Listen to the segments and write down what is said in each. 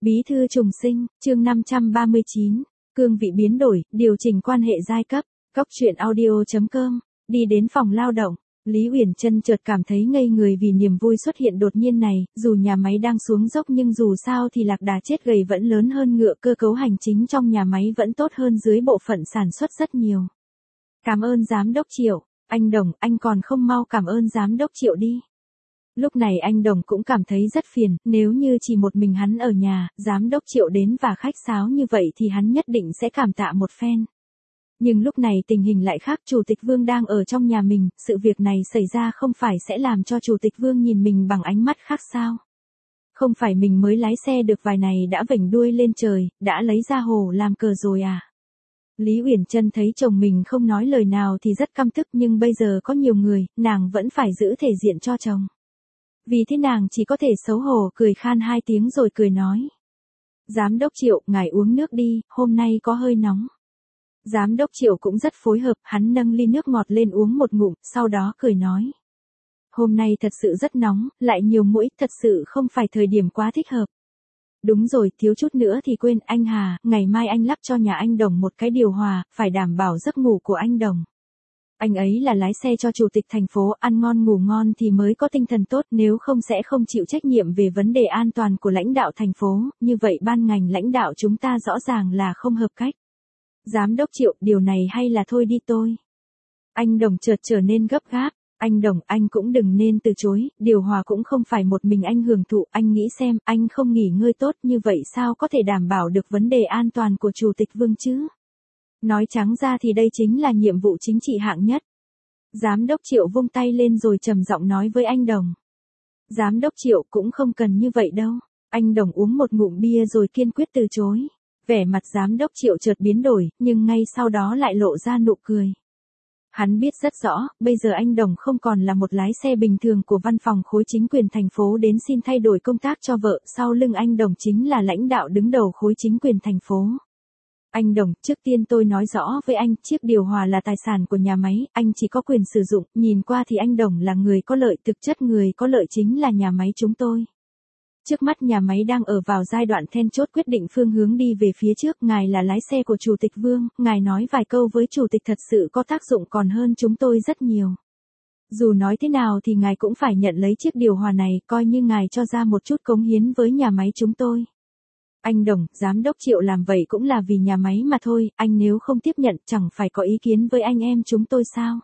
Bí thư trùng sinh, chương 539, cương vị biến đổi, điều chỉnh quan hệ giai cấp, góc truyện audio.com, đi đến phòng lao động. Lý Uyển Chân chợt cảm thấy ngây người vì niềm vui xuất hiện đột nhiên này, dù nhà máy đang xuống dốc nhưng dù sao thì lạc đà chết gầy vẫn lớn hơn ngựa, cơ cấu hành chính trong nhà máy vẫn tốt hơn dưới bộ phận sản xuất rất nhiều. Cảm ơn giám đốc Triệu, anh Đồng, anh còn không mau cảm ơn giám đốc Triệu đi. Lúc này anh Đồng cũng cảm thấy rất phiền, nếu như chỉ một mình hắn ở nhà, giám đốc Triệu đến và khách sáo như vậy thì hắn nhất định sẽ cảm tạ một phen. Nhưng lúc này tình hình lại khác, Chủ tịch Vương đang ở trong nhà mình, sự việc này xảy ra không phải sẽ làm cho Chủ tịch Vương nhìn mình bằng ánh mắt khác sao? Không phải mình mới lái xe được vài này đã vểnh đuôi lên trời, đã lấy ra hồ làm cờ rồi à? Lý Uyển Chân thấy chồng mình không nói lời nào thì rất căm tức, nhưng bây giờ có nhiều người, nàng vẫn phải giữ thể diện cho chồng. Vì thế nàng chỉ có thể xấu hổ cười khan 2 tiếng rồi cười nói. Giám đốc Triệu, ngài uống nước đi, hôm nay có hơi nóng. Giám đốc Triệu cũng rất phối hợp, hắn nâng ly nước ngọt lên uống một ngụm, sau đó cười nói. Hôm nay thật sự rất nóng, lại nhiều muỗi, thật sự không phải thời điểm quá thích hợp. Đúng rồi, thiếu chút nữa thì quên, anh Hà, ngày mai anh lắp cho nhà anh Đồng một cái điều hòa, phải đảm bảo giấc ngủ của anh Đồng. Anh ấy là lái xe cho chủ tịch thành phố, ăn ngon ngủ ngon thì mới có tinh thần tốt, nếu không sẽ không chịu trách nhiệm về vấn đề an toàn của lãnh đạo thành phố, như vậy ban ngành lãnh đạo chúng ta rõ ràng là không hợp cách. Giám đốc Triệu, điều này hay là thôi đi tôi. Anh Đồng chợt trở nên gấp gáp. Anh Đồng, anh cũng đừng nên từ chối, điều hòa cũng không phải một mình anh hưởng thụ, anh nghĩ xem, anh không nghỉ ngơi tốt như vậy sao có thể đảm bảo được vấn đề an toàn của Chủ tịch Vương chứ? Nói trắng ra thì đây chính là nhiệm vụ chính trị hạng nhất. Giám đốc Triệu vung tay lên rồi trầm giọng nói với anh Đồng. Giám đốc Triệu cũng không cần như vậy đâu. Anh Đồng uống một ngụm bia rồi kiên quyết từ chối. Vẻ mặt giám đốc Triệu chợt biến đổi, nhưng ngay sau đó lại lộ ra nụ cười. Hắn biết rất rõ, bây giờ anh Đồng không còn là một lái xe bình thường của văn phòng khối chính quyền thành phố đến xin thay đổi công tác cho vợ, sau lưng anh Đồng chính là lãnh đạo đứng đầu khối chính quyền thành phố. Anh Đồng, trước tiên tôi nói rõ với anh, chiếc điều hòa là tài sản của nhà máy, anh chỉ có quyền sử dụng, nhìn qua thì anh Đồng là người có lợi, thực chất người có lợi chính là nhà máy chúng tôi. Trước mắt nhà máy đang ở vào giai đoạn then chốt quyết định phương hướng đi về phía trước, ngài là lái xe của Chủ tịch Vương, ngài nói vài câu với Chủ tịch thật sự có tác dụng còn hơn chúng tôi rất nhiều. Dù nói thế nào thì ngài cũng phải nhận lấy chiếc điều hòa này, coi như ngài cho ra một chút cống hiến với nhà máy chúng tôi. Anh Đồng, giám đốc Triệu làm vậy cũng là vì nhà máy mà thôi, anh nếu không tiếp nhận chẳng phải có ý kiến với anh em chúng tôi sao?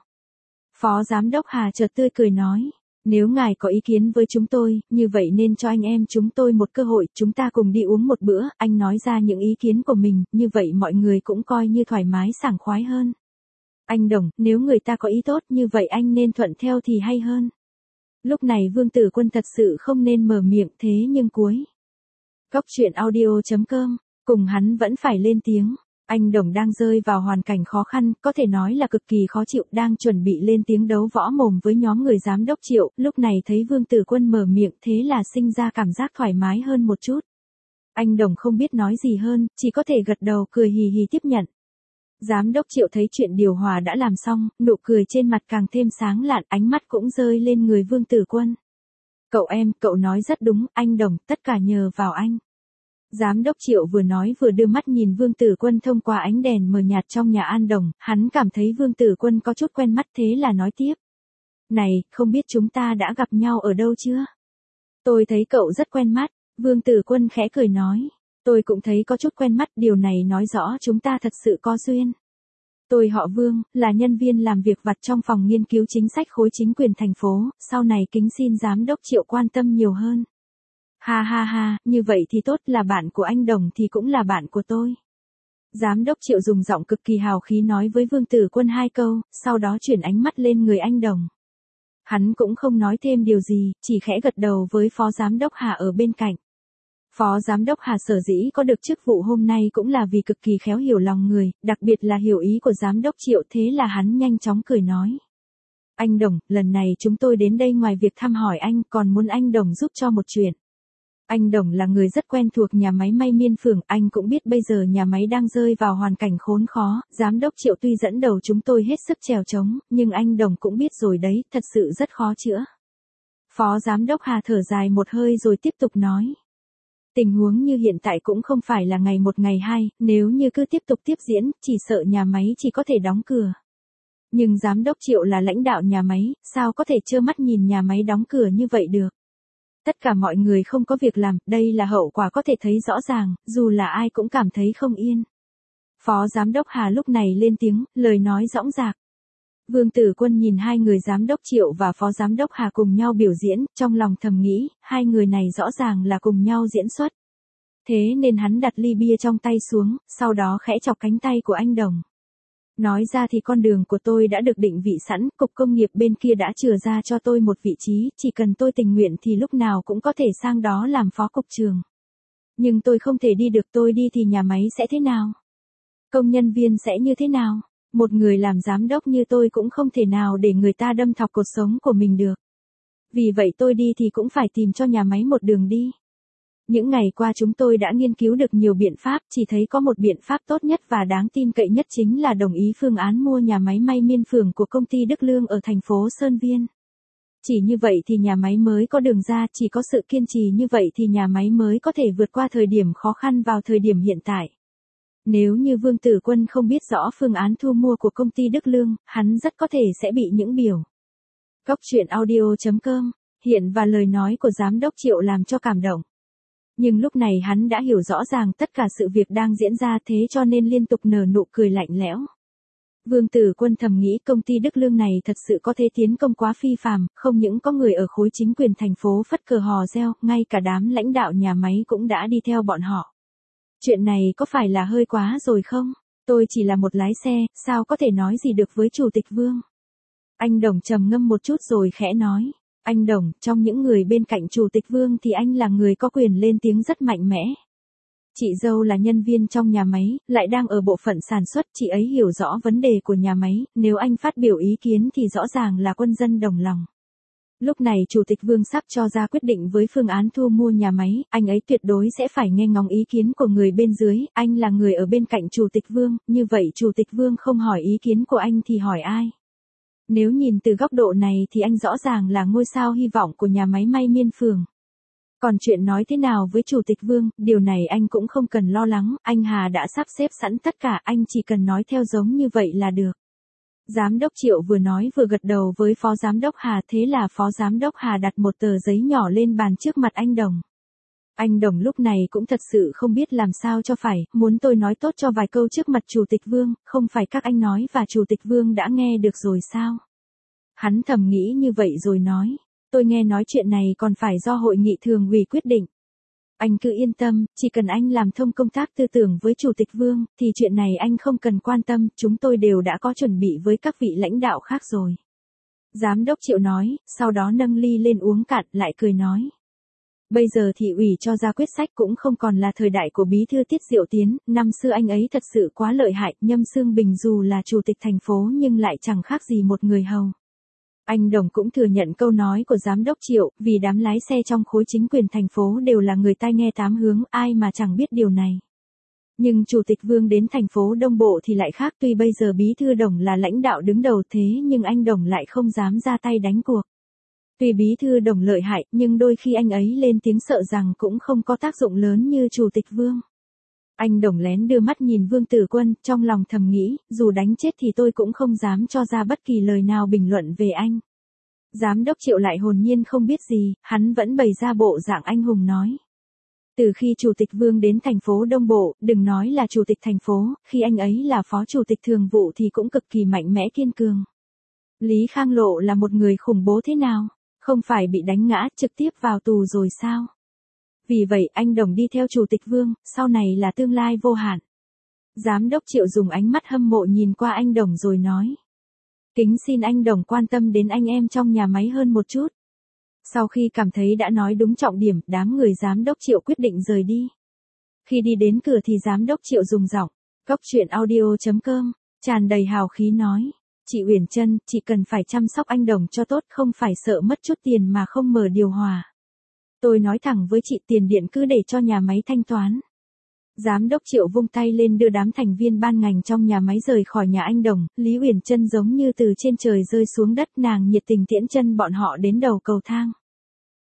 Phó giám đốc Hà chợt tươi cười nói. Nếu ngài có ý kiến với chúng tôi, như vậy nên cho anh em chúng tôi một cơ hội, chúng ta cùng đi uống một bữa, anh nói ra những ý kiến của mình, như vậy mọi người cũng coi như thoải mái sảng khoái hơn. Anh Đồng, nếu người ta có ý tốt như vậy anh nên thuận theo thì hay hơn. Lúc này Vương Tử Quân thật sự không nên mở miệng thế nhưng cuối. Góc truyện audio.com, cùng hắn vẫn phải lên tiếng. Anh Đồng đang rơi vào hoàn cảnh khó khăn, có thể nói là cực kỳ khó chịu, đang chuẩn bị lên tiếng đấu võ mồm với nhóm người giám đốc Triệu, lúc này thấy Vương Tử Quân mở miệng thế là sinh ra cảm giác thoải mái hơn một chút. Anh Đồng không biết nói gì hơn, chỉ có thể gật đầu cười hì hì tiếp nhận. Giám đốc Triệu thấy chuyện điều hòa đã làm xong, nụ cười trên mặt càng thêm sáng lạn, ánh mắt cũng rơi lên người Vương Tử Quân. Cậu em, cậu nói rất đúng, anh Đồng, tất cả nhờ vào anh. Giám đốc Triệu vừa nói vừa đưa mắt nhìn Vương Tử Quân thông qua ánh đèn mờ nhạt trong nhà An Đồng, hắn cảm thấy Vương Tử Quân có chút quen mắt thế là nói tiếp. Này, không biết chúng ta đã gặp nhau ở đâu chưa? Tôi thấy cậu rất quen mắt, Vương Tử Quân khẽ cười nói. Tôi cũng thấy có chút quen mắt, điều này nói rõ chúng ta thật sự có duyên. Tôi họ Vương, là nhân viên làm việc vặt trong phòng nghiên cứu chính sách khối chính quyền thành phố, sau này kính xin giám đốc Triệu quan tâm nhiều hơn. Ha ha ha, như vậy thì tốt, là bạn của anh Đồng thì cũng là bạn của tôi. Giám đốc Triệu dùng giọng cực kỳ hào khí nói với Vương Tử Quân 2 câu, sau đó chuyển ánh mắt lên người anh Đồng. Hắn cũng không nói thêm điều gì, chỉ khẽ gật đầu với Phó Giám đốc Hà ở bên cạnh. Phó Giám đốc Hà sở dĩ có được chức vụ hôm nay cũng là vì cực kỳ khéo hiểu lòng người, đặc biệt là hiểu ý của Giám đốc Triệu, thế là hắn nhanh chóng cười nói. Anh Đồng, lần này chúng tôi đến đây ngoài việc thăm hỏi anh còn muốn anh Đồng giúp cho một chuyện. Anh Đồng là người rất quen thuộc nhà máy may miên phường, anh cũng biết bây giờ nhà máy đang rơi vào hoàn cảnh khốn khó, giám đốc Triệu tuy dẫn đầu chúng tôi hết sức trèo trống, nhưng anh Đồng cũng biết rồi đấy, thật sự rất khó chữa. Phó giám đốc Hà thở dài một hơi rồi tiếp tục nói. Tình huống như hiện tại cũng không phải là ngày một ngày hai, nếu như cứ tiếp tục tiếp diễn, chỉ sợ nhà máy chỉ có thể đóng cửa. Nhưng giám đốc Triệu là lãnh đạo nhà máy, sao có thể trơ mắt nhìn nhà máy đóng cửa như vậy được. Tất cả mọi người không có việc làm, đây là hậu quả có thể thấy rõ ràng, dù là ai cũng cảm thấy không yên. Phó giám đốc Hà lúc này lên tiếng, lời nói dõng dạc. Vương Tử Quân nhìn hai người giám đốc Triệu và phó giám đốc Hà cùng nhau biểu diễn, trong lòng thầm nghĩ, hai người này rõ ràng là cùng nhau diễn xuất. Thế nên hắn đặt ly bia trong tay xuống, sau đó khẽ chọc cánh tay của anh Đồng. Nói ra thì con đường của tôi đã được định vị sẵn, cục công nghiệp bên kia đã chừa ra cho tôi một vị trí, chỉ cần tôi tình nguyện thì lúc nào cũng có thể sang đó làm phó cục trưởng. Nhưng tôi không thể đi được, tôi đi thì nhà máy sẽ thế nào? Công nhân viên sẽ như thế nào? Một người làm giám đốc như tôi cũng không thể nào để người ta đâm thọc cuộc sống của mình được. Vì vậy tôi đi thì cũng phải tìm cho nhà máy một đường đi. Những ngày qua chúng tôi đã nghiên cứu được nhiều biện pháp, chỉ thấy có một biện pháp tốt nhất và đáng tin cậy nhất chính là đồng ý phương án mua nhà máy may miên phường của công ty Đức Lương ở thành phố Sơn Viên. Chỉ như vậy thì nhà máy mới có đường ra, chỉ có sự kiên trì như vậy thì nhà máy mới có thể vượt qua thời điểm khó khăn vào thời điểm hiện tại. Nếu như Vương Tử Quân không biết rõ phương án thu mua của công ty Đức Lương, hắn rất có thể sẽ bị những biểu. Cóc truyện audio.com, hiện và lời nói của giám đốc Triệu làm cho cảm động. Nhưng lúc này hắn đã hiểu rõ ràng tất cả sự việc đang diễn ra, thế cho nên liên tục nở nụ cười lạnh lẽo. Vương Tử Quân thầm nghĩ công ty Đức Lương này thật sự có thế tiến công quá phi phàm, không những có người ở khối chính quyền thành phố phất cờ hò reo, ngay cả đám lãnh đạo nhà máy cũng đã đi theo bọn họ. Chuyện này có phải là hơi quá rồi không? Tôi chỉ là một lái xe, sao có thể nói gì được với Chủ tịch Vương? Anh Đồng trầm ngâm một chút rồi khẽ nói. Anh Đồng, trong những người bên cạnh Chủ tịch Vương thì anh là người có quyền lên tiếng rất mạnh mẽ. Chị dâu là nhân viên trong nhà máy, lại đang ở bộ phận sản xuất, chị ấy hiểu rõ vấn đề của nhà máy, nếu anh phát biểu ý kiến thì rõ ràng là quân dân đồng lòng. Lúc này Chủ tịch Vương sắp cho ra quyết định với phương án thu mua nhà máy, anh ấy tuyệt đối sẽ phải nghe ngóng ý kiến của người bên dưới, anh là người ở bên cạnh Chủ tịch Vương, như vậy Chủ tịch Vương không hỏi ý kiến của anh thì hỏi ai? Nếu nhìn từ góc độ này thì anh rõ ràng là ngôi sao hy vọng của nhà máy may miên phường. Còn chuyện nói thế nào với Chủ tịch Vương, điều này anh cũng không cần lo lắng, anh Hà đã sắp xếp sẵn tất cả, anh chỉ cần nói theo giống như vậy là được. Giám đốc Triệu vừa nói vừa gật đầu với phó giám đốc Hà, thế là phó giám đốc Hà đặt một tờ giấy nhỏ lên bàn trước mặt anh Đồng. Anh Đồng lúc này cũng thật sự không biết làm sao cho phải, muốn tôi nói tốt cho vài câu trước mặt Chủ tịch Vương, không phải các anh nói và Chủ tịch Vương đã nghe được rồi sao? Hắn thầm nghĩ như vậy rồi nói, tôi nghe nói chuyện này còn phải do hội nghị thường ủy quyết định. Anh cứ yên tâm, chỉ cần anh làm thông công tác tư tưởng với Chủ tịch Vương, thì chuyện này anh không cần quan tâm, chúng tôi đều đã có chuẩn bị với các vị lãnh đạo khác rồi. Giám đốc Triệu nói, sau đó nâng ly lên uống cạn, lại cười nói. Bây giờ thị ủy cho ra quyết sách cũng không còn là thời đại của bí thư Tiết Diệu Tiến, năm xưa anh ấy thật sự quá lợi hại, Nhâm Xương Bình dù là chủ tịch thành phố nhưng lại chẳng khác gì một người hầu. Anh Đồng cũng thừa nhận câu nói của giám đốc Triệu, vì đám lái xe trong khối chính quyền thành phố đều là người tai nghe tám hướng, ai mà chẳng biết điều này. Nhưng Chủ tịch Vương đến thành phố Đông Bộ thì lại khác, tuy bây giờ bí thư Đồng là lãnh đạo đứng đầu thế nhưng anh Đồng lại không dám ra tay đánh cuộc. Tuy bí thư Đồng lợi hại, nhưng đôi khi anh ấy lên tiếng sợ rằng cũng không có tác dụng lớn như Chủ tịch Vương. Anh Đồng lén đưa mắt nhìn Vương Tử Quân, trong lòng thầm nghĩ, dù đánh chết thì tôi cũng không dám cho ra bất kỳ lời nào bình luận về anh. Giám đốc Triệu lại hồn nhiên không biết gì, hắn vẫn bày ra bộ dạng anh hùng nói. Từ khi Chủ tịch Vương đến thành phố Đông Bộ, đừng nói là Chủ tịch thành phố, khi anh ấy là Phó Chủ tịch Thường vụ thì cũng cực kỳ mạnh mẽ kiên cường. Lý Khang Lộ là một người khủng bố thế nào? Không phải bị đánh ngã trực tiếp vào tù rồi sao? Vì vậy anh Đồng đi theo Chủ tịch Vương, sau này là tương lai vô hạn. Giám đốc Triệu dùng ánh mắt hâm mộ nhìn qua anh Đồng rồi nói. Kính xin anh Đồng quan tâm đến anh em trong nhà máy hơn một chút. Sau khi cảm thấy đã nói đúng trọng điểm, đám người giám đốc Triệu quyết định rời đi. Khi đi đến cửa thì giám đốc Triệu dùng giọng, cóc truyện audio.com, tràn đầy hào khí nói. Chị Uyển Trân, chị cần phải chăm sóc anh Đồng cho tốt, không phải sợ mất chút tiền mà không mở điều hòa. Tôi nói thẳng với chị, tiền điện cứ để cho nhà máy thanh toán. Giám đốc Triệu vung tay lên đưa đám thành viên ban ngành trong nhà máy rời khỏi nhà anh Đồng, Lý Uyển Trân giống như từ trên trời rơi xuống đất, nàng nhiệt tình tiễn chân bọn họ đến đầu cầu thang.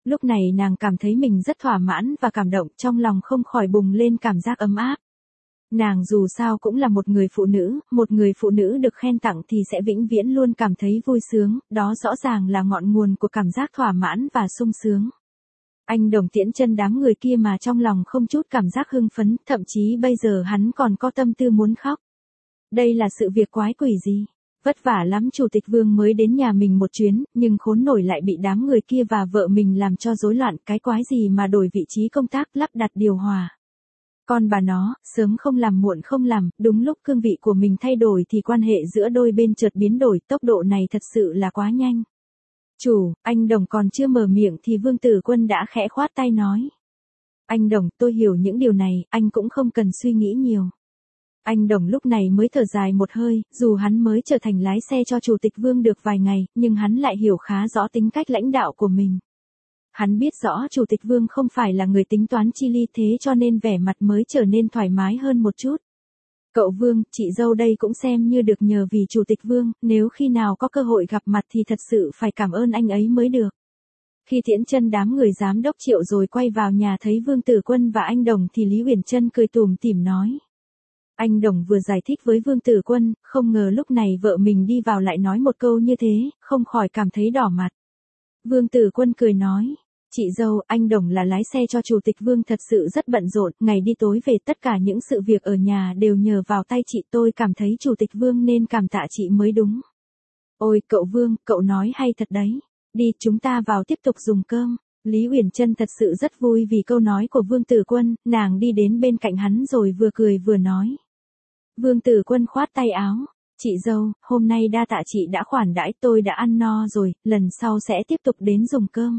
Lúc này nàng cảm thấy mình rất thỏa mãn và cảm động, trong lòng không khỏi bùng lên cảm giác ấm áp. Nàng dù sao cũng là một người phụ nữ được khen tặng thì sẽ vĩnh viễn luôn cảm thấy vui sướng, đó rõ ràng là ngọn nguồn của cảm giác thỏa mãn và sung sướng. Anh Đồng tiễn chân đám người kia mà trong lòng không chút cảm giác hưng phấn, thậm chí bây giờ hắn còn có tâm tư muốn khóc. Đây là sự việc quái quỷ gì? Vất vả lắm Chủ tịch Vương mới đến nhà mình một chuyến, nhưng khốn nổi lại bị đám người kia và vợ mình làm cho rối loạn, cái quái gì mà đổi vị trí công tác lắp đặt điều hòa. Con bà nó, sớm không làm muộn không làm, đúng lúc cương vị của mình thay đổi thì quan hệ giữa đôi bên chợt biến đổi, tốc độ này thật sự là quá nhanh. Chủ, anh Đồng còn chưa mở miệng thì Vương Tử Quân đã khẽ khoát tay nói. Anh Đồng, tôi hiểu những điều này, anh cũng không cần suy nghĩ nhiều. Anh Đồng lúc này mới thở dài một hơi, dù hắn mới trở thành lái xe cho Chủ tịch Vương được vài ngày, nhưng hắn lại hiểu khá rõ tính cách lãnh đạo của mình. Hắn biết rõ Chủ tịch Vương không phải là người tính toán chi ly, thế cho nên vẻ mặt mới trở nên thoải mái hơn một chút. Cậu Vương, chị dâu đây cũng xem như được nhờ vì Chủ tịch Vương, nếu khi nào có cơ hội gặp mặt thì thật sự phải cảm ơn anh ấy mới được. Khi tiễn chân đám người giám đốc Triệu rồi quay vào nhà thấy Vương Tử Quân và anh Đồng thì Lý Uyển Chân cười tủm tỉm nói. Anh Đồng vừa giải thích với Vương Tử Quân, không ngờ lúc này vợ mình đi vào lại nói một câu như thế, không khỏi cảm thấy đỏ mặt. Vương Tử Quân cười nói. Chị dâu, anh Đồng là lái xe cho Chủ tịch Vương thật sự rất bận rộn, ngày đi tối về tất cả những sự việc ở nhà đều nhờ vào tay chị, tôi cảm thấy Chủ tịch Vương nên cảm tạ chị mới đúng. Ôi cậu Vương, cậu nói hay thật đấy. Đi, chúng ta vào tiếp tục dùng cơm. Lý Uyển Chân thật sự rất vui vì câu nói của Vương Tử Quân, nàng đi đến bên cạnh hắn rồi vừa cười vừa nói. Vương Tử Quân khoát tay áo. Chị dâu, hôm nay đa tạ chị đã khoản đãi, tôi đã ăn no rồi, lần sau sẽ tiếp tục đến dùng cơm.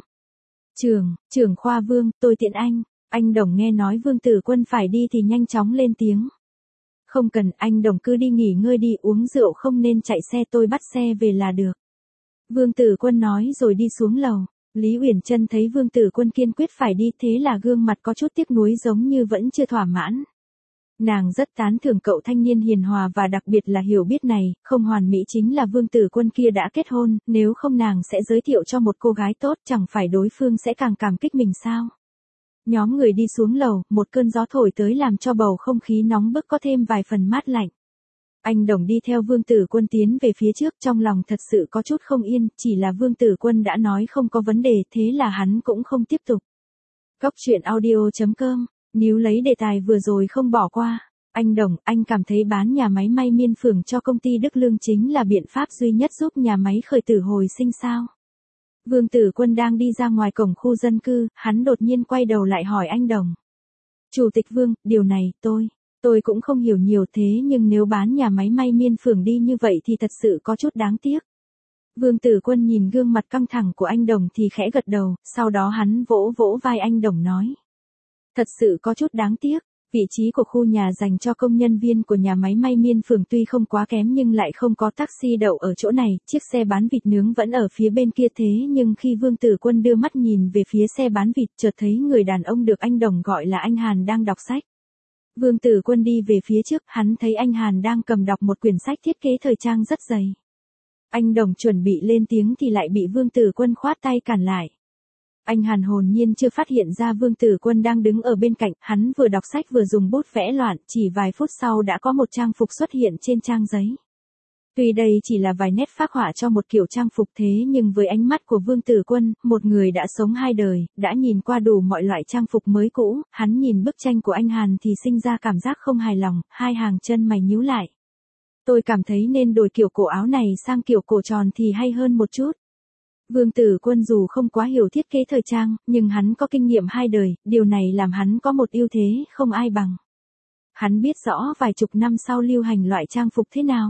Trưởng khoa Vương, tôi tiện anh. Anh Đồng nghe nói Vương Tử Quân phải đi thì nhanh chóng lên tiếng. Không cần, anh Đồng cứ đi nghỉ ngơi đi, uống rượu không nên chạy xe, tôi bắt xe về là được. Vương Tử Quân nói rồi đi xuống lầu. Lý Uyển Chân thấy Vương Tử Quân kiên quyết phải đi, thế là gương mặt có chút tiếc nuối giống như vẫn chưa thỏa mãn. Nàng rất tán thưởng cậu thanh niên hiền hòa và đặc biệt là hiểu biết này, không hoàn mỹ chính là Vương Tử Quân kia đã kết hôn, nếu không nàng sẽ giới thiệu cho một cô gái tốt, chẳng phải đối phương sẽ càng cảm kích mình sao. Nhóm người đi xuống lầu, một cơn gió thổi tới làm cho bầu không khí nóng bức có thêm vài phần mát lạnh. Anh Đồng đi theo Vương Tử Quân tiến về phía trước, trong lòng thật sự có chút không yên, chỉ là Vương Tử Quân đã nói không có vấn đề, thế là hắn cũng không tiếp tục. Góc truyện audio.com. Níu lấy đề tài vừa rồi không bỏ qua. Anh Đồng, anh cảm thấy bán nhà máy may miên phường cho công ty Đức Lương chính là biện pháp duy nhất giúp nhà máy khởi tử hồi sinh sao? Vương Tử Quân đang đi ra ngoài cổng khu dân cư, hắn đột nhiên quay đầu lại hỏi anh Đồng. Chủ tịch Vương, điều này, tôi cũng không hiểu nhiều thế nhưng nếu bán nhà máy may miên phường đi như vậy thì thật sự có chút đáng tiếc. Vương Tử Quân nhìn gương mặt căng thẳng của anh Đồng thì khẽ gật đầu, sau đó hắn vỗ vỗ vai anh Đồng nói. Thật sự có chút đáng tiếc, vị trí của khu nhà dành cho công nhân viên của nhà máy may miên phường tuy không quá kém nhưng lại không có taxi đậu ở chỗ này, chiếc xe bán vịt nướng vẫn ở phía bên kia thế nhưng khi Vương Tử Quân đưa mắt nhìn về phía xe bán vịt chợt thấy người đàn ông được anh Đồng gọi là anh Hàn đang đọc sách. Vương Tử Quân đi về phía trước, hắn thấy anh Hàn đang cầm đọc một quyển sách thiết kế thời trang rất dày. Anh Đồng chuẩn bị lên tiếng thì lại bị Vương Tử Quân khoát tay cản lại. Anh Hàn hồn nhiên chưa phát hiện ra Vương Tử Quân đang đứng ở bên cạnh, hắn vừa đọc sách vừa dùng bút vẽ loạn, chỉ vài phút sau đã có một trang phục xuất hiện trên trang giấy. Tuy đây chỉ là vài nét phác họa cho một kiểu trang phục thế nhưng với ánh mắt của Vương Tử Quân, một người đã sống hai đời, đã nhìn qua đủ mọi loại trang phục mới cũ, hắn nhìn bức tranh của anh Hàn thì sinh ra cảm giác không hài lòng, hai hàng chân mày nhíu lại. Tôi cảm thấy nên đổi kiểu cổ áo này sang kiểu cổ tròn thì hay hơn một chút. Vương Tử Quân dù không quá hiểu thiết kế thời trang, nhưng hắn có kinh nghiệm hai đời, điều này làm hắn có một ưu thế không ai bằng. Hắn biết rõ vài chục năm sau lưu hành loại trang phục thế nào.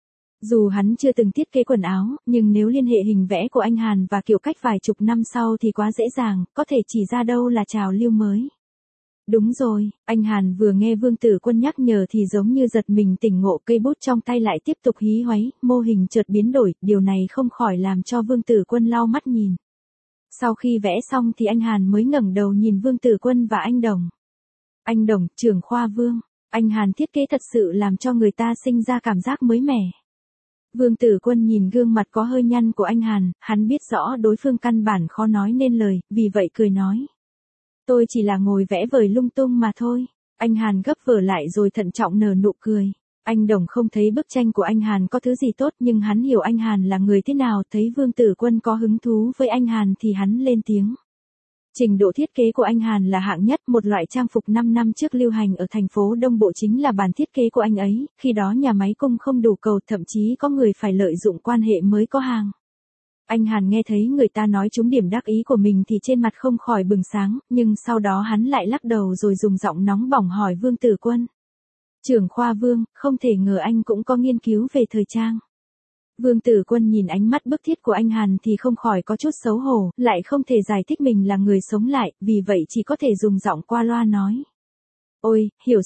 Dù hắn chưa từng thiết kế quần áo, nhưng nếu liên hệ hình vẽ của anh Hàn và kiểu cách vài chục năm sau thì quá dễ dàng, có thể chỉ ra đâu là trào lưu mới. Đúng rồi, anh Hàn vừa nghe Vương Tử Quân nhắc nhở thì giống như giật mình tỉnh ngộ, cây bút trong tay lại tiếp tục hí hoáy, mô hình chợt biến đổi, điều này không khỏi làm cho Vương Tử Quân lau mắt nhìn. Sau khi vẽ xong thì anh Hàn mới ngẩng đầu nhìn Vương Tử Quân và anh Đồng. Anh Đồng, trưởng khoa Vương, anh Hàn thiết kế thật sự làm cho người ta sinh ra cảm giác mới mẻ. Vương Tử Quân nhìn gương mặt có hơi nhăn của anh Hàn, hắn biết rõ đối phương căn bản khó nói nên lời, vì vậy cười nói. Tôi chỉ là ngồi vẽ vời lung tung mà thôi. Anh Hàn gấp vở lại rồi thận trọng nở nụ cười. Anh Đồng không thấy bức tranh của anh Hàn có thứ gì tốt nhưng hắn hiểu anh Hàn là người thế nào, thấy Vương Tử Quân có hứng thú với anh Hàn thì hắn lên tiếng. Trình độ thiết kế của anh Hàn là hạng nhất, một loại trang phục 5 năm trước lưu hành ở thành phố Đông Bộ chính là bản thiết kế của anh ấy, khi đó nhà máy cung không đủ cầu, thậm chí có người phải lợi dụng quan hệ mới có hàng. Anh Hàn nghe thấy người ta nói trúng điểm đắc ý của mình thì trên mặt không khỏi bừng sáng, nhưng sau đó hắn lại lắc đầu rồi dùng giọng nóng bỏng hỏi Vương Tử Quân. Trưởng khoa Vương, không thể ngờ anh cũng có nghiên cứu về thời trang. Vương Tử Quân nhìn ánh mắt bức thiết của anh Hàn thì không khỏi có chút xấu hổ, lại không thể giải thích mình là người sống lại, vì vậy chỉ có thể dùng giọng qua loa nói. Ôi, hiểu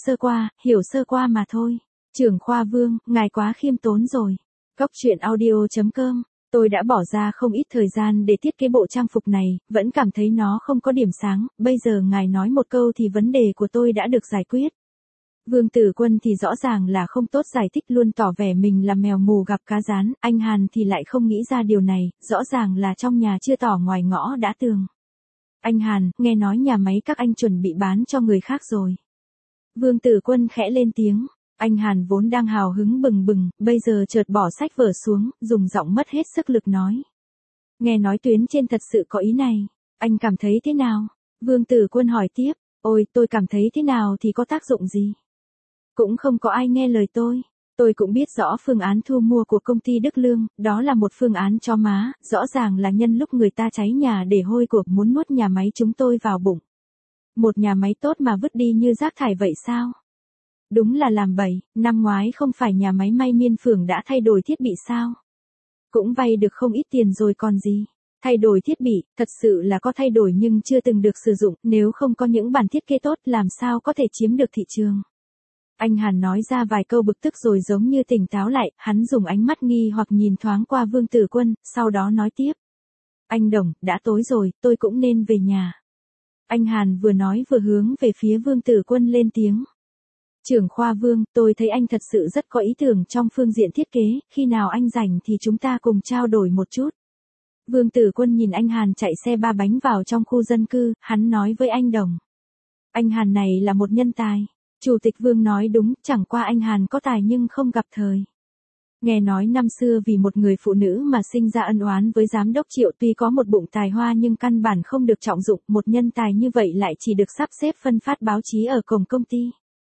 sơ qua mà thôi. Trưởng khoa Vương, ngài quá khiêm tốn rồi. Cóc truyện audio.com, tôi đã bỏ ra không ít thời gian để thiết kế bộ trang phục này, vẫn cảm thấy nó không có điểm sáng, bây giờ ngài nói một câu thì vấn đề của tôi đã được giải quyết. Vương Tử Quân thì rõ ràng là không tốt giải thích, luôn tỏ vẻ mình là mèo mù gặp cá rán, anh Hàn thì lại không nghĩ ra điều này, rõ ràng là trong nhà chưa tỏ ngoài ngõ đã tường. Anh Hàn, nghe nói nhà máy các anh chuẩn bị bán cho người khác rồi. Vương Tử Quân khẽ lên tiếng, anh Hàn vốn đang hào hứng bừng bừng, bây giờ chợt bỏ sách vở xuống, dùng giọng mất hết sức lực nói. Nghe nói tuyến trên thật sự có ý này, anh cảm thấy thế nào? Vương Tử Quân hỏi tiếp, ôi tôi cảm thấy thế nào thì có tác dụng gì? Cũng không có ai nghe lời tôi cũng biết rõ phương án thu mua của công ty Đức Lương, đó là một phương án cho má, rõ ràng là nhân lúc người ta cháy nhà để hôi của muốn nuốt nhà máy chúng tôi vào bụng. Một nhà máy tốt mà vứt đi như rác thải vậy sao? Đúng là làm bậy, năm ngoái không phải nhà máy may Miên Phường đã thay đổi thiết bị sao? Cũng vay được không ít tiền rồi còn gì. Thay đổi thiết bị, thật sự là có thay đổi nhưng chưa từng được sử dụng, nếu không có những bản thiết kế tốt làm sao có thể chiếm được thị trường. Anh Hàn nói ra vài câu bực tức rồi giống như tỉnh táo lại, hắn dùng ánh mắt nghi hoặc nhìn thoáng qua Vương Tử Quân, sau đó nói tiếp. Anh Đồng, đã tối rồi, tôi cũng nên về nhà. Anh Hàn vừa nói vừa hướng về phía Vương Tử Quân lên tiếng. Trưởng khoa Vương, tôi thấy anh thật sự rất có ý tưởng trong phương diện thiết kế, khi nào anh rảnh thì chúng ta cùng trao đổi một chút. Vương Tử Quân nhìn anh Hàn chạy xe ba bánh vào trong khu dân cư, hắn nói với anh Đồng. Anh Hàn này là một nhân tài. Chủ tịch Vương nói đúng, chẳng qua anh Hàn có tài nhưng không gặp thời. Nghe nói năm xưa vì một người phụ nữ mà sinh ra ân oán với giám đốc Triệu, tuy có một bụng tài hoa nhưng căn bản không được trọng dụng, một nhân tài như vậy lại chỉ được sắp xếp phân phát báo chí ở cổng công ty.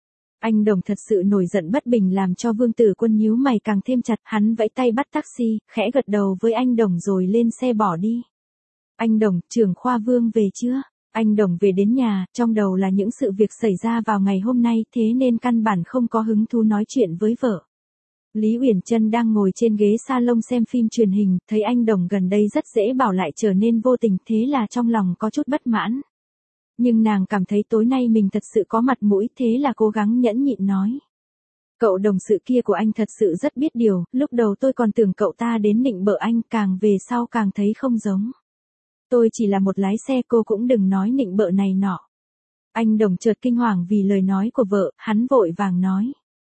Anh Đồng thật sự nổi giận bất bình làm cho Vương Tử Quân nhíu mày càng thêm chặt, hắn vẫy tay bắt taxi, khẽ gật đầu với anh Đồng rồi lên xe bỏ đi. Anh Đồng, trưởng khoa Vương về chưa? Anh Đồng về đến nhà, trong đầu là những sự việc xảy ra vào ngày hôm nay, thế nên căn bản không có hứng thú nói chuyện với vợ. Lý Uyển Chân đang ngồi trên ghế salon xem phim truyền hình, thấy anh Đồng gần đây rất dễ bảo lại trở nên vô tình, thế là trong lòng có chút bất mãn. Nhưng nàng cảm thấy tối nay mình thật sự có mặt mũi, thế là cố gắng nhẫn nhịn nói. Cậu đồng sự kia của anh thật sự rất biết điều, lúc đầu tôi còn tưởng cậu ta đến nịnh bợ anh, càng về sau càng thấy không giống. Tôi chỉ là một lái xe, cô cũng đừng nói nịnh bợ này nọ. Anh Đồng chợt kinh hoàng vì lời nói của vợ, hắn vội vàng nói.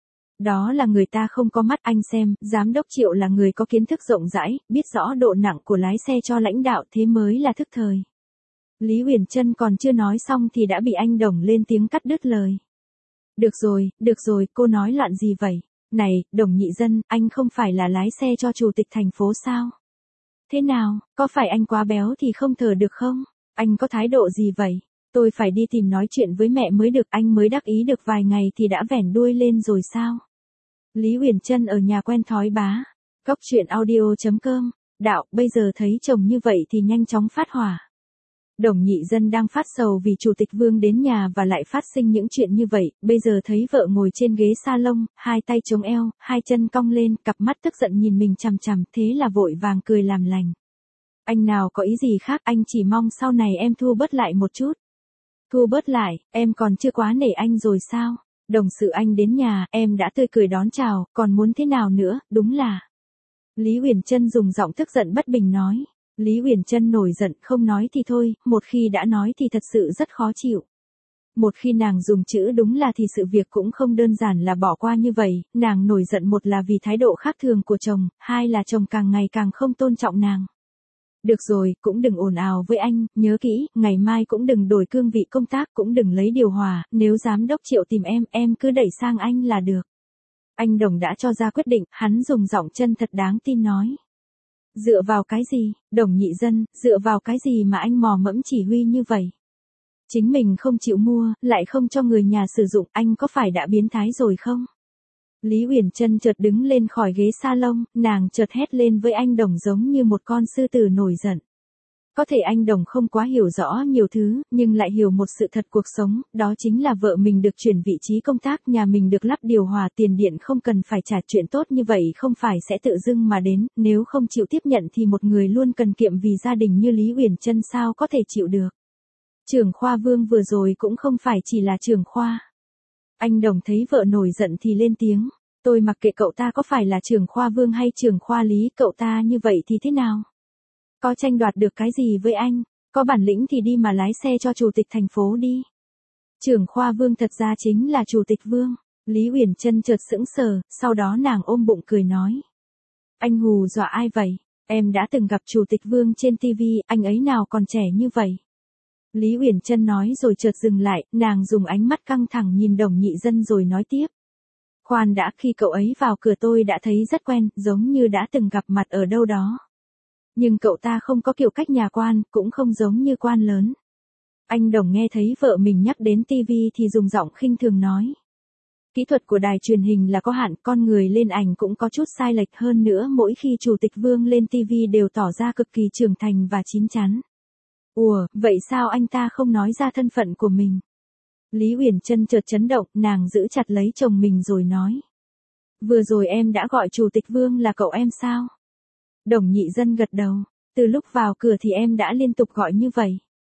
Đó là người ta không có mắt, anh xem, giám đốc Triệu là người có kiến thức rộng rãi, biết rõ độ nặng của lái xe cho lãnh đạo, thế mới là thức thời. Lý Uyển Chân còn chưa nói xong thì đã bị anh Đồng lên tiếng cắt đứt lời. Được rồi, cô nói loạn gì vậy? Này, Đồng nhị dân, anh không phải là lái xe cho chủ tịch thành phố sao? Thế nào, có phải anh quá béo thì không thở được không? Anh có thái độ gì vậy? Tôi phải đi tìm nói chuyện với mẹ mới được, anh mới đắc ý được vài ngày thì đã vẻn đuôi lên rồi sao? Lý Uyển Chân ở nhà quen thói bá. Cóc truyện audio.com, đạo, bây giờ thấy chồng như vậy thì nhanh chóng phát hỏa. Đồng nhị dân đang phát sầu vì chủ tịch Vương đến nhà và lại phát sinh những chuyện như vậy, bây giờ thấy vợ ngồi trên ghế salon, hai tay chống eo, hai chân cong lên, cặp mắt tức giận nhìn mình chằm chằm, thế là vội vàng cười làm lành. Anh nào có ý gì khác, anh chỉ mong sau này em thu bớt lại một chút. Thu bớt lại, em còn chưa quá nể anh rồi sao? Đồng sự anh đến nhà, em đã tươi cười đón chào, còn muốn thế nào nữa, đúng là. Lý Uyển Chân dùng giọng tức giận bất bình nói. Lý Uyển Chân nổi giận, không nói thì thôi, một khi đã nói thì thật sự rất khó chịu. Một khi nàng dùng chữ đúng là thì sự việc cũng không đơn giản là bỏ qua như vậy, nàng nổi giận một là vì thái độ khác thường của chồng, hai là chồng càng ngày càng không tôn trọng nàng. Được rồi, cũng đừng ồn ào với anh, nhớ kỹ, ngày mai cũng đừng đổi cương vị công tác, cũng đừng lấy điều hòa, nếu giám đốc Triệu tìm em cứ đẩy sang anh là được. Anh Đồng đã cho ra quyết định, hắn dùng giọng chân thật đáng tin nói. Dựa vào cái gì, Đồng Nhị Dân, dựa vào cái gì mà anh mò mẫm chỉ huy như vậy? Chính mình không chịu mua, lại không cho người nhà sử dụng, anh có phải đã biến thái rồi không? Lý Uyển Chân chợt đứng lên khỏi ghế salon, nàng chợt hét lên với anh Đồng giống như một con sư tử nổi giận. Có thể anh Đồng không quá hiểu rõ nhiều thứ, nhưng lại hiểu một sự thật cuộc sống, đó chính là vợ mình được chuyển vị trí công tác, nhà mình được lắp điều hòa, tiền điện không cần phải trả, chuyện tốt như vậy không phải sẽ tự dưng mà đến, nếu không chịu tiếp nhận thì một người luôn cần kiệm vì gia đình như Lý Uyển Chân sao có thể chịu được. Trưởng khoa Vương vừa rồi cũng không phải chỉ là trưởng khoa. Anh Đồng thấy vợ nổi giận thì lên tiếng, tôi mặc kệ cậu ta có phải là trưởng khoa Vương hay trưởng khoa Lý, cậu ta như vậy thì thế nào? Có tranh đoạt được cái gì với anh? Có bản lĩnh thì đi mà lái xe cho chủ tịch thành phố đi. Trưởng khoa Vương thật ra chính là chủ tịch Vương. Lý Uyển Chân chợt sững sờ, sau đó nàng ôm bụng cười nói. Anh hù dọa ai vậy? Em đã từng gặp chủ tịch Vương trên TV, anh ấy nào còn trẻ như vậy? Lý Uyển Chân nói rồi chợt dừng lại, nàng dùng ánh mắt căng thẳng nhìn Đồng Nhị Dân rồi nói tiếp. Khoan đã, khi cậu ấy vào cửa tôi đã thấy rất quen, giống như đã từng gặp mặt ở đâu đó. Nhưng cậu ta không có kiểu cách nhà quan, cũng không giống như quan lớn. Anh Đồng nghe thấy vợ mình nhắc đến TV thì dùng giọng khinh thường nói. Kỹ thuật của đài truyền hình là có hạn, con người lên ảnh cũng có chút sai lệch, hơn nữa mỗi khi chủ tịch Vương lên TV đều tỏ ra cực kỳ trưởng thành và chín chắn. Ủa, vậy sao anh ta không nói ra thân phận của mình? Lý Uyển Chân chợt chấn động, nàng giữ chặt lấy chồng mình rồi nói. Vừa rồi em đã gọi chủ tịch Vương là cậu em sao? Đồng Nhị Dân gật đầu, từ lúc vào cửa thì em đã liên tục gọi như vậy.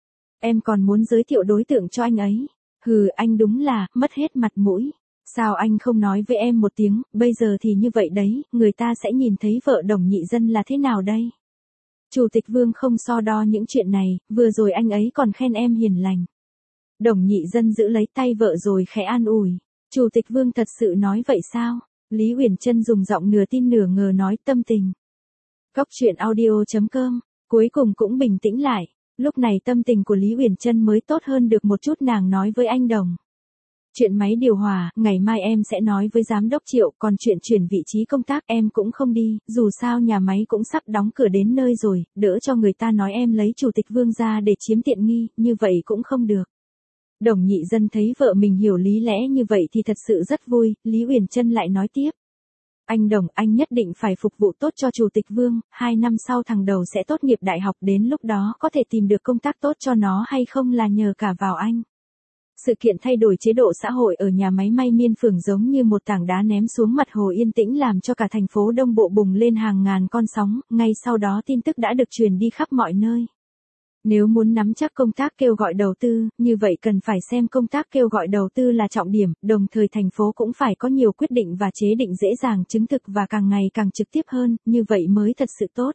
Em còn muốn giới thiệu đối tượng cho anh ấy. Hừ, anh đúng là, mất hết mặt mũi. Sao anh không nói với em một tiếng, bây giờ thì như vậy đấy, người ta sẽ nhìn thấy vợ Đồng Nhị Dân là thế nào đây? Chủ tịch Vương không so đo những chuyện này, vừa rồi anh ấy còn khen em hiền lành. Đồng Nhị Dân giữ lấy tay vợ rồi khẽ an ủi. Chủ tịch Vương thật sự nói vậy sao? Lý Uyển Chân dùng giọng nửa tin nửa ngờ nói tâm tình. Góc truyện audio.com, cuối cùng cũng bình tĩnh lại. Lúc này tâm tình của Lý Uyển Chân mới tốt hơn được một chút, nàng nói với anh Đồng. Chuyện máy điều hòa, ngày mai em sẽ nói với giám đốc Triệu, còn chuyện chuyển vị trí công tác em cũng không đi, dù sao nhà máy cũng sắp đóng cửa đến nơi rồi, đỡ cho người ta nói em lấy chủ tịch Vương ra để chiếm tiện nghi, như vậy cũng không được. Đồng Nhị Dân thấy vợ mình hiểu lý lẽ như vậy thì thật sự rất vui, Lý Uyển Chân lại nói tiếp. Anh Đồng, anh nhất định phải phục vụ tốt cho chủ tịch Vương, 2 năm sau thằng đầu sẽ tốt nghiệp đại học, đến lúc đó có thể tìm được công tác tốt cho nó hay không là nhờ cả vào anh. Sự kiện thay đổi chế độ xã hội ở nhà máy may Miên Phường giống như một tảng đá ném xuống mặt hồ yên tĩnh làm cho cả thành phố Đông Bộ bùng lên hàng ngàn con sóng, ngay sau đó tin tức đã được truyền đi khắp mọi nơi. Nếu muốn nắm chắc công tác kêu gọi đầu tư, như vậy cần phải xem công tác kêu gọi đầu tư là trọng điểm, đồng thời thành phố cũng phải có nhiều quyết định và chế định dễ dàng chứng thực và càng ngày càng trực tiếp hơn, như vậy mới thật sự tốt.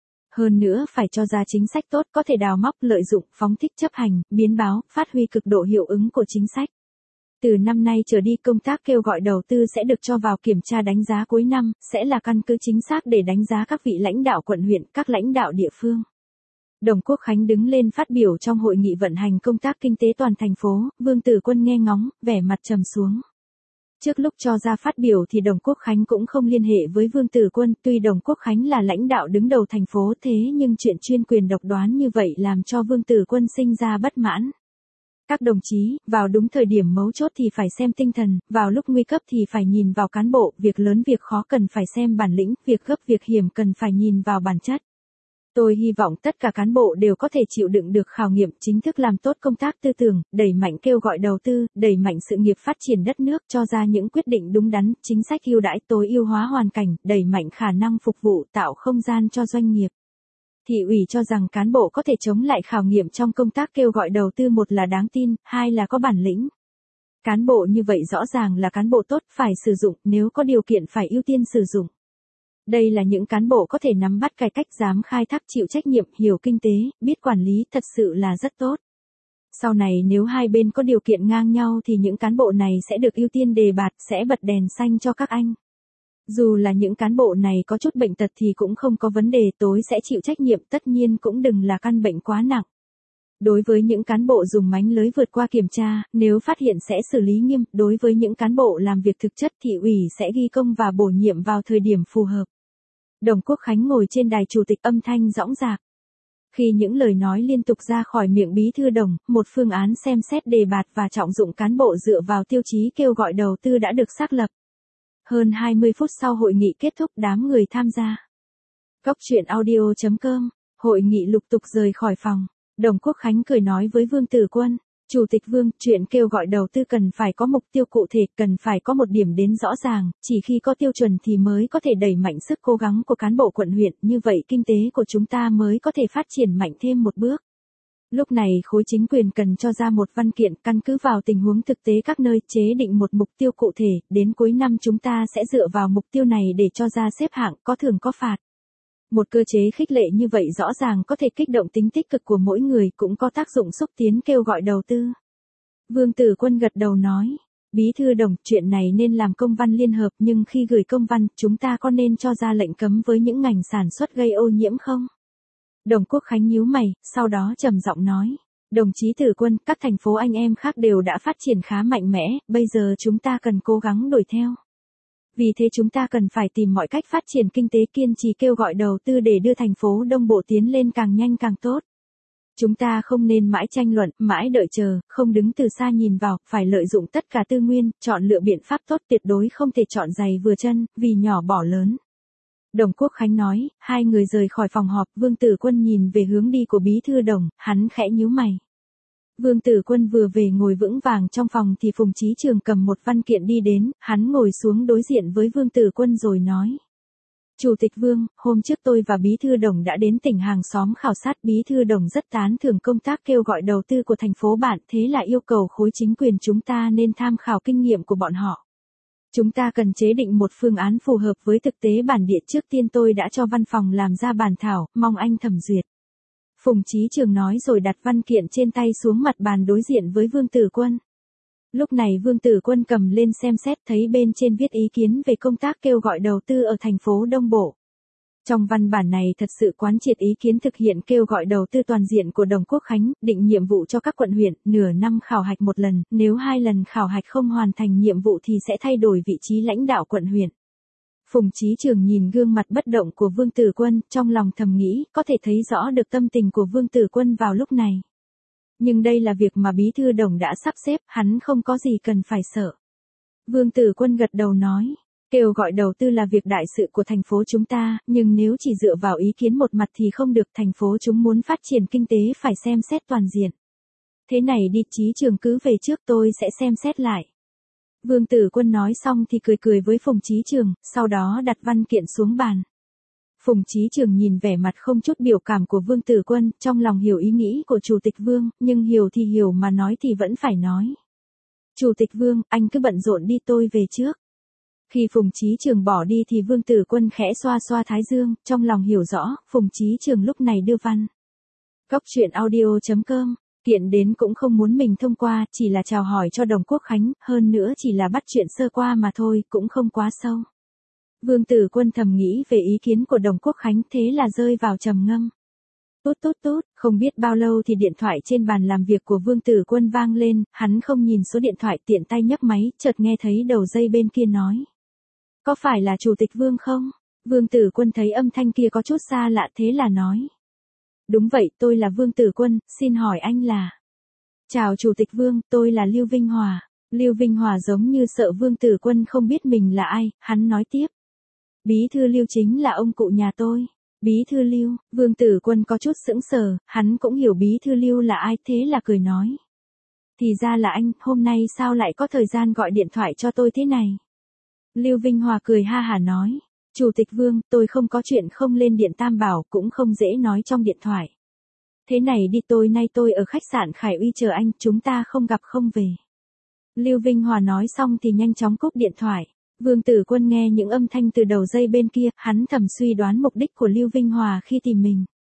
Hơn nữa phải cho ra chính sách tốt có thể đào móc lợi dụng, phóng thích chấp hành, biến báo, phát huy cực độ hiệu ứng của chính sách. Từ năm nay trở đi công tác kêu gọi đầu tư sẽ được cho vào kiểm tra đánh giá cuối năm, sẽ là căn cứ chính xác để đánh giá các vị lãnh đạo quận huyện, các lãnh đạo địa phương. Đồng Quốc Khánh đứng lên phát biểu trong hội nghị vận hành công tác kinh tế toàn thành phố, Vương Tử Quân nghe ngóng, vẻ mặt trầm xuống. Trước lúc cho ra phát biểu thì Đồng Quốc Khánh cũng không liên hệ với Vương Tử Quân, tuy Đồng Quốc Khánh là lãnh đạo đứng đầu thành phố thế nhưng chuyện chuyên quyền độc đoán như vậy làm cho Vương Tử Quân sinh ra bất mãn. Các đồng chí, vào đúng thời điểm mấu chốt thì phải xem tinh thần, vào lúc nguy cấp thì phải nhìn vào cán bộ, việc lớn việc khó cần phải xem bản lĩnh, việc gấp việc hiểm cần phải nhìn vào bản chất. Tôi hy vọng tất cả cán bộ đều có thể chịu đựng được khảo nghiệm, chính thức làm tốt công tác tư tưởng, đẩy mạnh kêu gọi đầu tư, đẩy mạnh sự nghiệp phát triển đất nước, cho ra những quyết định đúng đắn, chính sách ưu đãi tối ưu hóa hoàn cảnh, đẩy mạnh khả năng phục vụ, tạo không gian cho doanh nghiệp. Thị ủy cho rằng cán bộ có thể chống lại khảo nghiệm trong công tác kêu gọi đầu tư, một là đáng tin, hai là có bản lĩnh. Cán bộ như vậy rõ ràng là cán bộ tốt, phải sử dụng, nếu có điều kiện phải ưu tiên sử dụng. Đây là những cán bộ có thể nắm bắt cải cách, dám khai thác, chịu trách nhiệm, hiểu kinh tế, biết quản lý, thật sự là rất tốt. Sau này nếu hai bên có điều kiện ngang nhau thì những cán bộ này sẽ được ưu tiên đề bạt, sẽ bật đèn xanh cho các anh. Dù là những cán bộ này có chút bệnh tật thì cũng không có vấn đề, tôi sẽ chịu trách nhiệm, tất nhiên cũng đừng là căn bệnh quá nặng. Đối với những cán bộ dùng mánh lới vượt qua kiểm tra, nếu phát hiện sẽ xử lý nghiêm, đối với những cán bộ làm việc thực chất thì ủy sẽ ghi công và bổ nhiệm vào thời điểm phù hợp. Đồng Quốc Khánh ngồi trên đài chủ tịch, âm thanh dõng dạc. Khi những lời nói liên tục ra khỏi miệng bí thư Đồng, một phương án xem xét đề bạt và trọng dụng cán bộ dựa vào tiêu chí kêu gọi đầu tư đã được xác lập. Hơn 20 phút sau hội nghị kết thúc, đám người tham gia. Cóc truyện audio.com, hội nghị lục tục rời khỏi phòng. Đồng Quốc Khánh cười nói với Vương Tử Quân, Chủ tịch Vương, chuyện kêu gọi đầu tư cần phải có mục tiêu cụ thể, cần phải có một điểm đến rõ ràng, chỉ khi có tiêu chuẩn thì mới có thể đẩy mạnh sức cố gắng của cán bộ quận huyện, như vậy kinh tế của chúng ta mới có thể phát triển mạnh thêm một bước. Lúc này khối chính quyền cần cho ra một văn kiện căn cứ vào tình huống thực tế các nơi, chế định một mục tiêu cụ thể, đến cuối năm chúng ta sẽ dựa vào mục tiêu này để cho ra xếp hạng, có thưởng có phạt. Một cơ chế khích lệ như vậy rõ ràng có thể kích động tính tích cực của mỗi người, cũng có tác dụng xúc tiến kêu gọi đầu tư. Vương Tử Quân gật đầu nói, Bí thư Đồng, chuyện này nên làm công văn liên hợp, nhưng khi gửi công văn, chúng ta có nên cho ra lệnh cấm với những ngành sản xuất gây ô nhiễm không? Đồng Quốc Khánh nhíu mày, sau đó trầm giọng nói, đồng chí Tử Quân, các thành phố anh em khác đều đã phát triển khá mạnh mẽ, bây giờ chúng ta cần cố gắng đuổi theo. Vì thế chúng ta cần phải tìm mọi cách phát triển kinh tế, kiên trì kêu gọi đầu tư để đưa thành phố Đông Bộ tiến lên càng nhanh càng tốt. Chúng ta không nên mãi tranh luận, mãi đợi chờ, không đứng từ xa nhìn vào, phải lợi dụng tất cả tư nguyên, chọn lựa biện pháp tốt, tuyệt đối không thể chọn giày vừa chân, vì nhỏ bỏ lớn. Đồng Quốc Khánh nói, hai người rời khỏi phòng họp, Vương Tử Quân nhìn về hướng đi của Bí thư Đồng, hắn khẽ nhíu mày. Vương Tử Quân vừa về ngồi vững vàng trong phòng thì Phùng Chí Trường cầm một văn kiện đi đến, hắn ngồi xuống đối diện với Vương Tử Quân rồi nói. Chủ tịch Vương, hôm trước tôi và Bí thư Đồng đã đến tỉnh hàng xóm khảo sát, Bí thư Đồng rất tán thưởng công tác kêu gọi đầu tư của thành phố bạn, thế là yêu cầu khối chính quyền chúng ta nên tham khảo kinh nghiệm của bọn họ. Chúng ta cần chế định một phương án phù hợp với thực tế bản địa, trước tiên tôi đã cho văn phòng làm ra bản thảo, mong anh thẩm duyệt. Phùng Chí Trường nói rồi đặt văn kiện trên tay xuống mặt bàn đối diện với Vương Tử Quân. Lúc này Vương Tử Quân cầm lên xem xét, thấy bên trên viết ý kiến về công tác kêu gọi đầu tư ở thành phố Đông Bộ. Trong văn bản này thật sự quán triệt ý kiến thực hiện kêu gọi đầu tư toàn diện của Đồng Quốc Khánh, định nhiệm vụ cho các quận huyện, nửa năm khảo hạch một lần, nếu 2 lần khảo hạch không hoàn thành nhiệm vụ thì sẽ thay đổi vị trí lãnh đạo quận huyện. Phùng Chí Trường nhìn gương mặt bất động của Vương Tử Quân, trong lòng thầm nghĩ, có thể thấy rõ được tâm tình của Vương Tử Quân vào lúc này. Nhưng đây là việc mà Bí thư Đồng đã sắp xếp, hắn không có gì cần phải sợ. Vương Tử Quân gật đầu nói, kêu gọi đầu tư là việc đại sự của thành phố chúng ta, nhưng nếu chỉ dựa vào ý kiến một mặt thì không được, thành phố chúng muốn phát triển kinh tế phải xem xét toàn diện. Thế này đi, Chí Trường cứ về trước, tôi sẽ xem xét lại. Vương Tử Quân nói xong thì cười cười với Phùng Chí Trường, sau đó đặt văn kiện xuống bàn. Phùng Chí Trường nhìn vẻ mặt không chút biểu cảm của Vương Tử Quân, trong lòng hiểu ý nghĩ của Chủ tịch Vương, nhưng hiểu thì hiểu mà nói thì vẫn phải nói. Chủ tịch Vương, anh cứ bận rộn đi, tôi về trước. Khi Phùng Chí Trường bỏ đi thì Vương Tử Quân khẽ xoa xoa thái dương, trong lòng hiểu rõ, Phùng Chí Trường lúc này đưa văn. Cóc truyện audio.com, kiện đến cũng không muốn mình thông qua, chỉ là chào hỏi cho Đồng Quốc Khánh, hơn nữa chỉ là bắt chuyện sơ qua mà thôi, cũng không quá sâu. Vương Tử Quân thầm nghĩ về ý kiến của Đồng Quốc Khánh, thế là rơi vào trầm ngâm. Tút tút tút, không biết bao lâu thì điện thoại trên bàn làm việc của Vương Tử Quân vang lên, hắn không nhìn số điện thoại, tiện tay nhấc máy, chợt nghe thấy đầu dây bên kia nói. Có phải là Chủ tịch Vương không? Vương Tử Quân thấy âm thanh kia có chút xa lạ, thế là nói. Đúng vậy, tôi là Vương Tử Quân, xin hỏi anh là. Chào Chủ tịch Vương, tôi là Lưu Vinh Hòa. Lưu Vinh Hòa giống như sợ Vương Tử Quân không biết mình là ai, hắn nói tiếp. Bí thư Lưu chính là ông cụ nhà tôi. Bí thư Lưu, Vương Tử Quân có chút sững sờ, hắn cũng hiểu Bí thư Lưu là ai, thế là cười nói. Thì ra là anh, hôm nay sao lại có thời gian gọi điện thoại cho tôi thế này? Lưu Vinh Hòa cười ha hả nói. Chủ tịch Vương, tôi không có chuyện không lên điện Tam Bảo, cũng không dễ nói trong điện thoại. Thế này đi, nay tôi ở khách sạn Khải Uy chờ anh, chúng ta không gặp không về. Lưu Vinh Hòa nói xong thì nhanh chóng cúp điện thoại. Vương Tử Quân nghe những âm thanh từ đầu dây bên kia, hắn thầm suy đoán mục đích của Lưu Vinh Hòa khi tìm mình.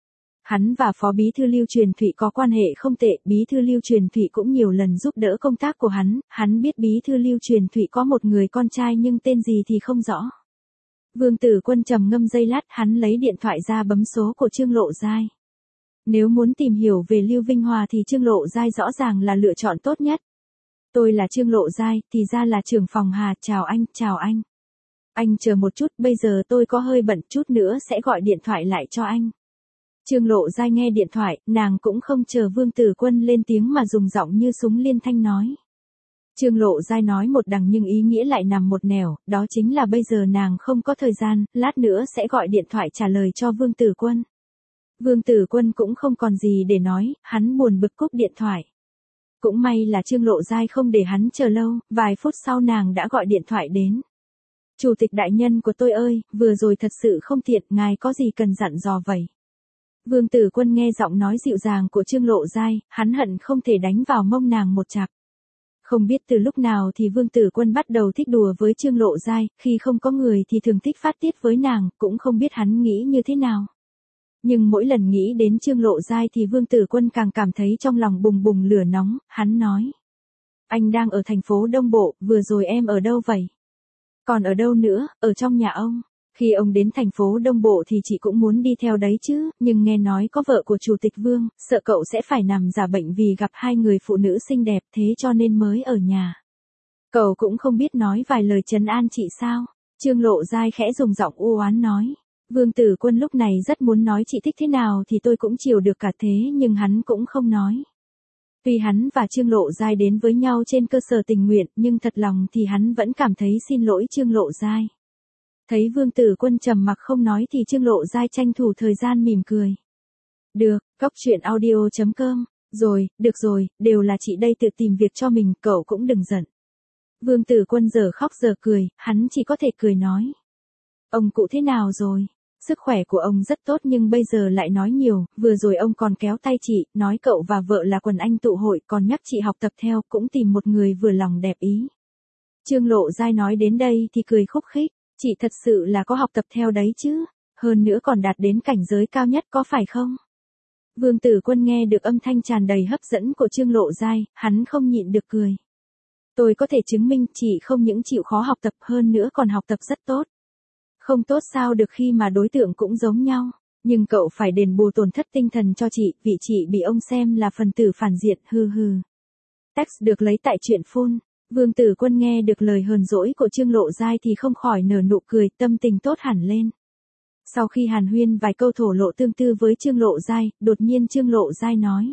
Hắn và Phó Bí thư Lưu Truyền Thụy có quan hệ không tệ, Bí thư Lưu Truyền Thụy cũng nhiều lần giúp đỡ công tác của hắn biết Bí thư Lưu Truyền Thụy có một người con trai nhưng tên gì thì không rõ. Vương Tử Quân trầm ngâm giây lát, hắn lấy điện thoại ra bấm số của Trương Lộ Giai. Nếu muốn tìm hiểu về Lưu Vinh Hòa thì Trương Lộ Giai rõ ràng là lựa chọn tốt nhất. Tôi là Trương Lộ Giai, thì ra là trưởng phòng Hà, chào anh, chào anh. Anh chờ một chút, bây giờ tôi có hơi bận, chút nữa sẽ gọi điện thoại lại cho anh. Trương Lộ Giai nghe điện thoại, nàng cũng không chờ Vương Tử Quân lên tiếng mà dùng giọng như súng liên thanh nói. Trương Lộ Giai nói một đằng nhưng ý nghĩa lại nằm một nẻo, đó chính là bây giờ nàng không có thời gian, lát nữa sẽ gọi điện thoại trả lời cho Vương Tử Quân. Vương Tử Quân cũng không còn gì để nói, hắn buồn bực cúp điện thoại. Cũng may là Trương Lộ Giai không để hắn chờ lâu, vài phút sau nàng đã gọi điện thoại đến. Chủ tịch đại nhân của tôi ơi, vừa rồi thật sự không tiện, ngài có gì cần dặn dò vậy? Vương Tử Quân nghe giọng nói dịu dàng của Trương Lộ Giai, hắn hận không thể đánh vào mông nàng một chạc. Không biết từ lúc nào thì Vương Tử Quân bắt đầu thích đùa với Trương Lộ Giai, khi không có người thì thường thích phát tiết với nàng, cũng không biết hắn nghĩ như thế nào. Nhưng mỗi lần nghĩ đến Trương Lộ Giai thì Vương Tử Quân càng cảm thấy trong lòng bùng bùng lửa nóng, hắn nói. Anh đang ở thành phố Đông Bộ, vừa rồi em ở đâu vậy? Còn ở đâu nữa, ở trong nhà ông. Khi ông đến thành phố Đông Bộ thì chị cũng muốn đi theo đấy chứ, nhưng nghe nói có vợ của Chủ tịch Vương, sợ cậu sẽ phải nằm giả bệnh vì gặp hai người phụ nữ xinh đẹp, thế cho nên mới ở nhà. Cậu cũng không biết nói vài lời trấn an chị sao? Trương Lộ Giai khẽ dùng giọng u oán nói. Vương Tử Quân lúc này rất muốn nói chị thích thế nào thì tôi cũng chiều được cả thế nhưng hắn cũng không nói. Tuy hắn và Trương Lộ Giai đến với nhau trên cơ sở tình nguyện nhưng thật lòng thì hắn vẫn cảm thấy xin lỗi Trương Lộ Giai. Thấy Vương Tử Quân trầm mặc không nói thì Trương Lộ Giai tranh thủ thời gian mỉm cười. Được, coctruyện.audio.com, rồi, được rồi, đều là chị đây tự tìm việc cho mình, cậu cũng đừng giận. Vương Tử Quân giờ khóc giờ cười, hắn chỉ có thể cười nói. Ông cụ thế nào rồi? Sức khỏe của ông rất tốt nhưng bây giờ lại nói nhiều, vừa rồi ông còn kéo tay chị, nói cậu và vợ là quần anh tụ hội, còn nhắc chị học tập theo, cũng tìm một người vừa lòng đẹp ý. Trương Lộ Giai nói đến đây thì cười khúc khích, chị thật sự là có học tập theo đấy chứ, hơn nữa còn đạt đến cảnh giới cao nhất có phải không? Vương Tử Quân nghe được âm thanh tràn đầy hấp dẫn của Trương Lộ Giai, hắn không nhịn được cười. Tôi có thể chứng minh chị không những chịu khó học tập hơn nữa còn học tập rất tốt. Không tốt sao được khi mà đối tượng cũng giống nhau, nhưng cậu phải đền bù tổn thất tinh thần cho chị, vì chị bị ông xem là phần tử phản diện, hừ hừ. Text được lấy tại truyện phone. Vương Tử Quân nghe được lời hờn dỗi của Trương Lộ Giai thì không khỏi nở nụ cười, tâm tình tốt hẳn lên. Sau khi hàn huyên vài câu thổ lộ tương tư với Trương Lộ Giai, đột nhiên Trương Lộ Giai nói.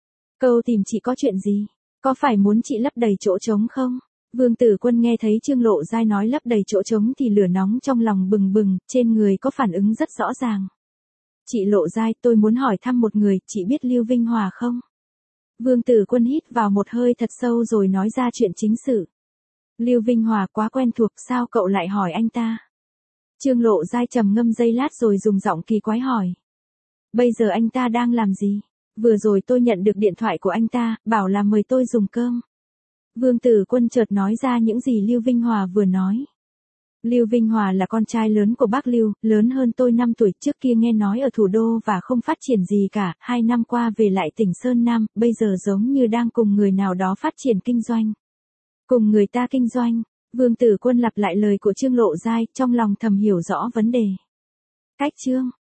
Câu tìm chị có chuyện gì? Có phải muốn chị lấp đầy chỗ trống không? Vương Tử Quân nghe thấy Trương Lộ Giai nói lấp đầy chỗ trống thì lửa nóng trong lòng bừng bừng, trên người có phản ứng rất rõ ràng. Chị Lộ Giai, tôi muốn hỏi thăm một người, chị biết Lưu Vinh Hòa không? Vương Tử Quân hít vào một hơi thật sâu rồi nói ra chuyện chính sự. Lưu Vinh Hòa quá quen thuộc, sao cậu lại hỏi anh ta? Trương Lộ Giai trầm ngâm giây lát rồi dùng giọng kỳ quái hỏi. Bây giờ anh ta đang làm gì? Vừa rồi tôi nhận được điện thoại của anh ta, bảo là mời tôi dùng cơm. Vương Tử Quân chợt nói ra những gì Lưu Vinh Hòa vừa nói. Lưu Vinh Hòa là con trai lớn của bác Lưu, lớn hơn tôi 5 tuổi, trước kia nghe nói ở thủ đô và không phát triển gì cả, 2 năm qua về lại tỉnh Sơn Nam, bây giờ giống như đang cùng người nào đó phát triển kinh doanh. Cùng người ta kinh doanh, Vương Tử Quân lặp lại lời của Trương Lộ Giai, trong lòng thầm hiểu rõ vấn đề. Cách chương